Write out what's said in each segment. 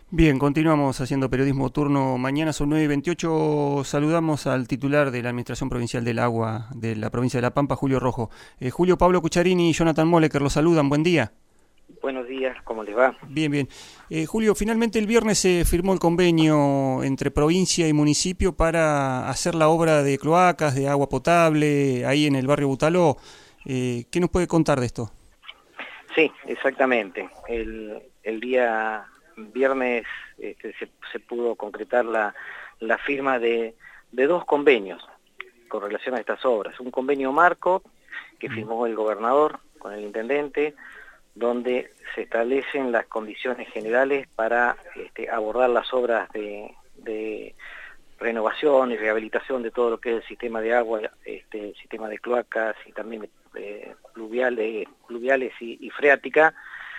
Bien, continuamos haciendo periodismo turno. Mañana son 9:28. Saludamos al titular de la Administración Provincial del Agua de la provincia de La Pampa, Julio Rojo. Julio, Pablo Cucharini y Jonathan Moleker los saludan. Buen día. Buenos días, ¿cómo les va? Bien, bien. Julio, finalmente el viernes se firmó el convenio entre provincia y municipio para hacer la obra de cloacas, de agua potable, ahí en el barrio Butaló. ¿Qué nos puede contar de esto? Sí, exactamente. El día viernes se pudo concretar la firma de dos convenios con relación a estas obras. Un convenio marco que firmó el gobernador con el intendente, donde se establecen las condiciones generales para abordar las obras de renovación y rehabilitación de todo lo que es el sistema de agua, el sistema de cloacas y también pluviales y freática,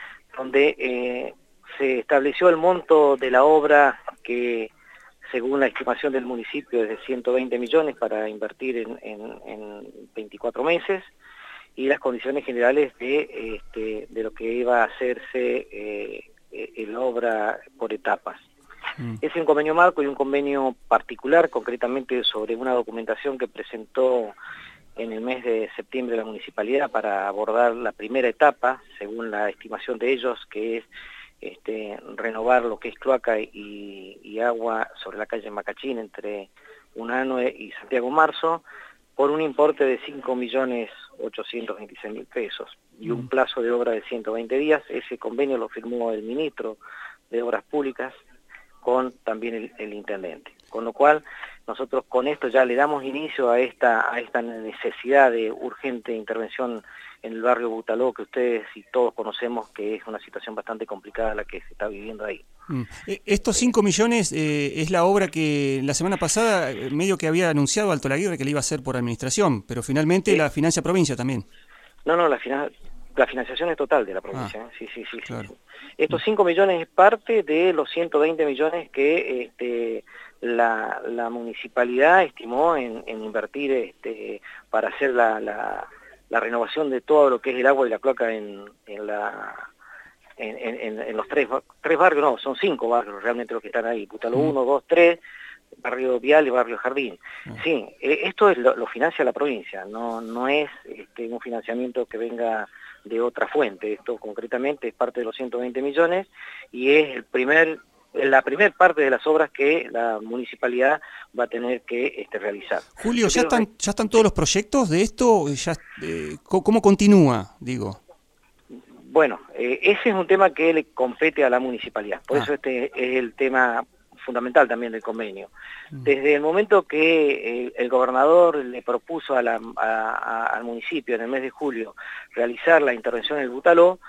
donde se estableció el monto de la obra que, según la estimación del municipio, es de 120 millones para invertir en 24 meses, y las condiciones generales de lo que iba a hacerse la obra por etapas. Es un convenio marco y un convenio particular, concretamente sobre una documentación que presentó en el mes de septiembre la municipalidad para abordar la primera etapa, según la estimación de ellos, que es renovar lo que es cloaca y agua sobre la calle Macachín entre Unanue y Santiago Marzo, por un importe de 5.826.000 pesos y un plazo de obra de 120 días. Ese convenio lo firmó el ministro de Obras Públicas con también el intendente. Con lo cual, nosotros con esto ya le damos inicio a esta necesidad de urgente intervención en el barrio Butaló, que ustedes y todos conocemos que es una situación bastante complicada la que se está viviendo ahí. Estos 5 millones es la obra que la semana pasada medio que había anunciado Alto Laguirre que le iba a hacer por administración, pero finalmente la financia provincia también. No, la financiación es total de la provincia. Sí. Claro. Estos 5 millones es parte de los 120 millones que la municipalidad estimó en invertir para hacer la renovación de todo lo que es el agua y la cloaca en los tres barrios, no, son 5 barrios realmente los que están ahí, Butaló 1, 2, 3, barrio Vial y barrio Jardín. Sí, esto lo financia la provincia, no es un financiamiento que venga de otra fuente. Esto concretamente es parte de los 120 millones y es la primera parte de las obras que la municipalidad va a tener que realizar. Julio, ¿ya están todos los proyectos de esto? ¿Cómo continúa, digo? Bueno, ese es un tema que le compete a la municipalidad, por eso es el tema fundamental también del convenio. Desde el momento que el gobernador le propuso al municipio en el mes de julio realizar la intervención en el Butaló,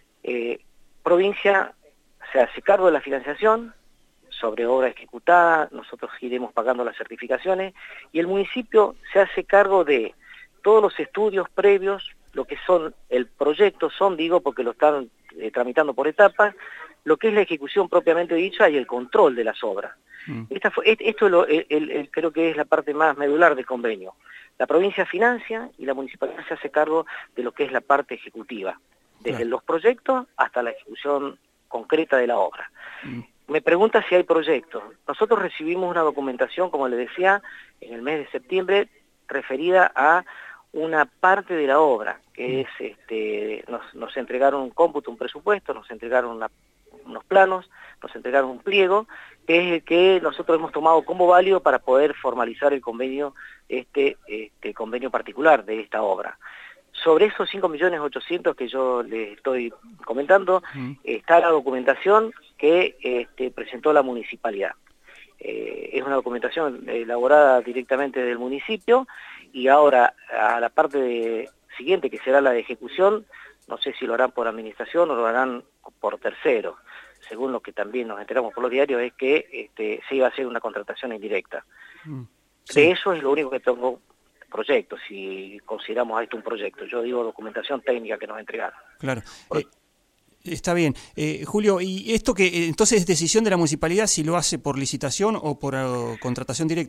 provincia se hace cargo de la financiación sobre obra ejecutada, nosotros iremos pagando las certificaciones y el municipio se hace cargo de todos los estudios previos, lo que son el proyecto, porque lo están tramitando por etapas, lo que es la ejecución propiamente dicha y el control de las obras. Esto creo que es la parte más medular del convenio. La provincia financia y la municipalidad se hace cargo de lo que es la parte ejecutiva, desde los proyectos hasta la ejecución concreta de la obra. Me pregunta si hay proyectos. Nosotros recibimos una documentación, como le decía, en el mes de septiembre, referida a una parte de la obra, que es, nos entregaron un cómputo, un presupuesto, nos entregaron unos planos, nos entregaron un pliego, que es el que nosotros hemos tomado como válido para poder formalizar el convenio, convenio particular de esta obra. Sobre esos 5.800.000 que yo les estoy comentando, está la documentación que presentó la municipalidad. Es una documentación elaborada directamente del municipio y ahora a la parte siguiente, que será la de ejecución, no sé si lo harán por administración o lo harán por terceros. Según lo que también nos enteramos por los diarios, es que se iba a hacer una contratación indirecta. De eso es lo único que tengo proyectos, si consideramos a esto un proyecto. Yo digo documentación técnica que nos entregaron. Claro. Está bien. Julio, ¿y esto que entonces es decisión de la municipalidad si lo hace por licitación o por contratación directa?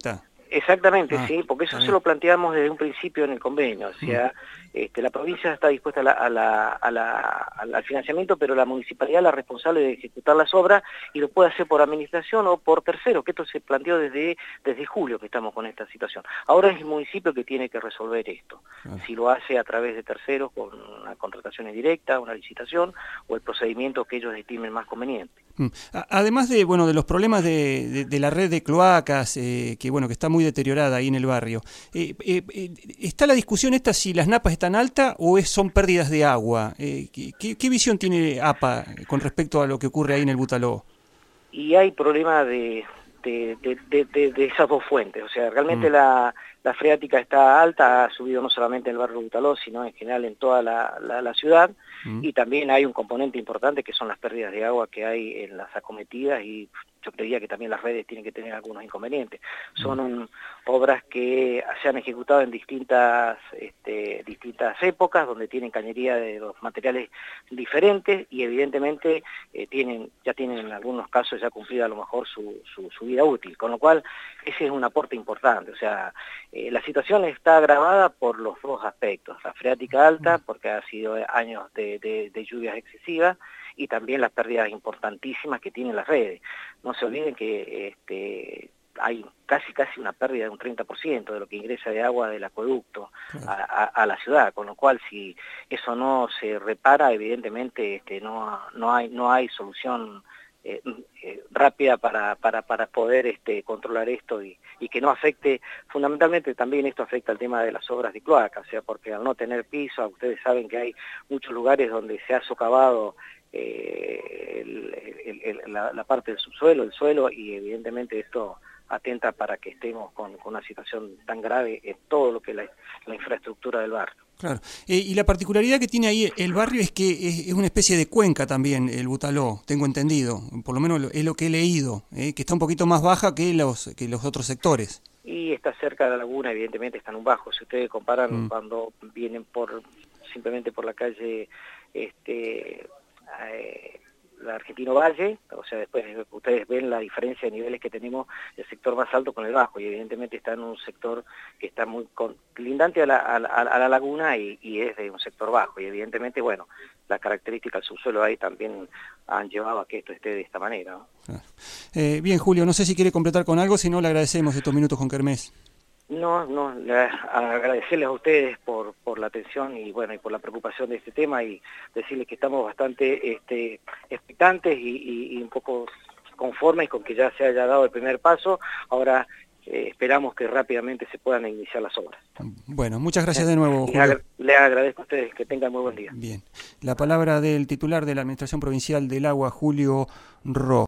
Exactamente, sí, porque eso se lo planteamos desde un principio en el convenio, o sea, la provincia está dispuesta al financiamiento, pero la municipalidad es la responsable de ejecutar las obras y lo puede hacer por administración o por tercero, que esto se planteó desde julio que estamos con esta situación. Ahora es el municipio que tiene que resolver esto, si lo hace a través de terceros con una contratación directa, una licitación o el procedimiento que ellos estimen más conveniente. Además de de los problemas de la red de cloacas, que está muy deteriorada ahí en el barrio, ¿está la discusión esta si las napas están altas o son pérdidas de agua? ¿Qué visión tiene APA con respecto a lo que ocurre ahí en el Butaló? Y hay problemas de esas dos fuentes, o sea, realmente la freática está alta, ha subido no solamente en el barrio Butaló, sino en general en toda la ciudad, y también hay un componente importante que son las pérdidas de agua que hay en las acometidas, y yo creía que también las redes tienen que tener algunos inconvenientes. Son obras que se han ejecutado en distintas épocas, donde tienen cañería de los materiales diferentes, y evidentemente ya tienen en algunos casos ya cumplida a lo mejor su vida útil, con lo cual ese es un aporte importante. O sea, la situación está agravada por los dos aspectos: la freática alta, porque ha sido años de lluvias excesivas, y también las pérdidas importantísimas que tienen las redes. No se olviden que hay casi una pérdida de un 30% de lo que ingresa de agua del acueducto a la ciudad, con lo cual si eso no se repara, evidentemente no hay solución rápida para poder controlar esto y que no afecte. Fundamentalmente también esto afecta al tema de las obras de cloaca, o sea, porque al no tener piso, ustedes saben que hay muchos lugares donde se ha socavado la parte del subsuelo, el suelo, y evidentemente esto atenta para que estemos con una situación tan grave en todo lo que es la infraestructura del barrio. Claro. Y la particularidad que tiene ahí el barrio es que es una especie de cuenca también, el Butaló, tengo entendido, por lo menos es lo que he leído, que está un poquito más baja que los otros sectores. Y está cerca de la laguna, evidentemente está en un bajo. Si ustedes comparan cuando vienen simplemente por la calle la Argentino Valle, o sea, después ustedes ven la diferencia de niveles que tenemos, el sector más alto con el bajo, y evidentemente está en un sector que está muy lindante a la laguna y es de un sector bajo, y evidentemente, bueno, las características del subsuelo ahí también han llevado a que esto esté de esta manera, ¿no? Claro. Bien, Julio, no sé si quiere completar con algo, si no le agradecemos estos minutos con Kermés. No, agradecerles a ustedes por la atención y bueno, y por la preocupación de este tema, y decirles que estamos bastante expectantes y un poco conformes con que ya se haya dado el primer paso. Ahora esperamos que rápidamente se puedan iniciar las obras. Bueno, muchas gracias de nuevo, Julio. Les agradezco a ustedes, que tengan muy buen día. Bien, la palabra del titular de la Administración Provincial del Agua, Julio Ro.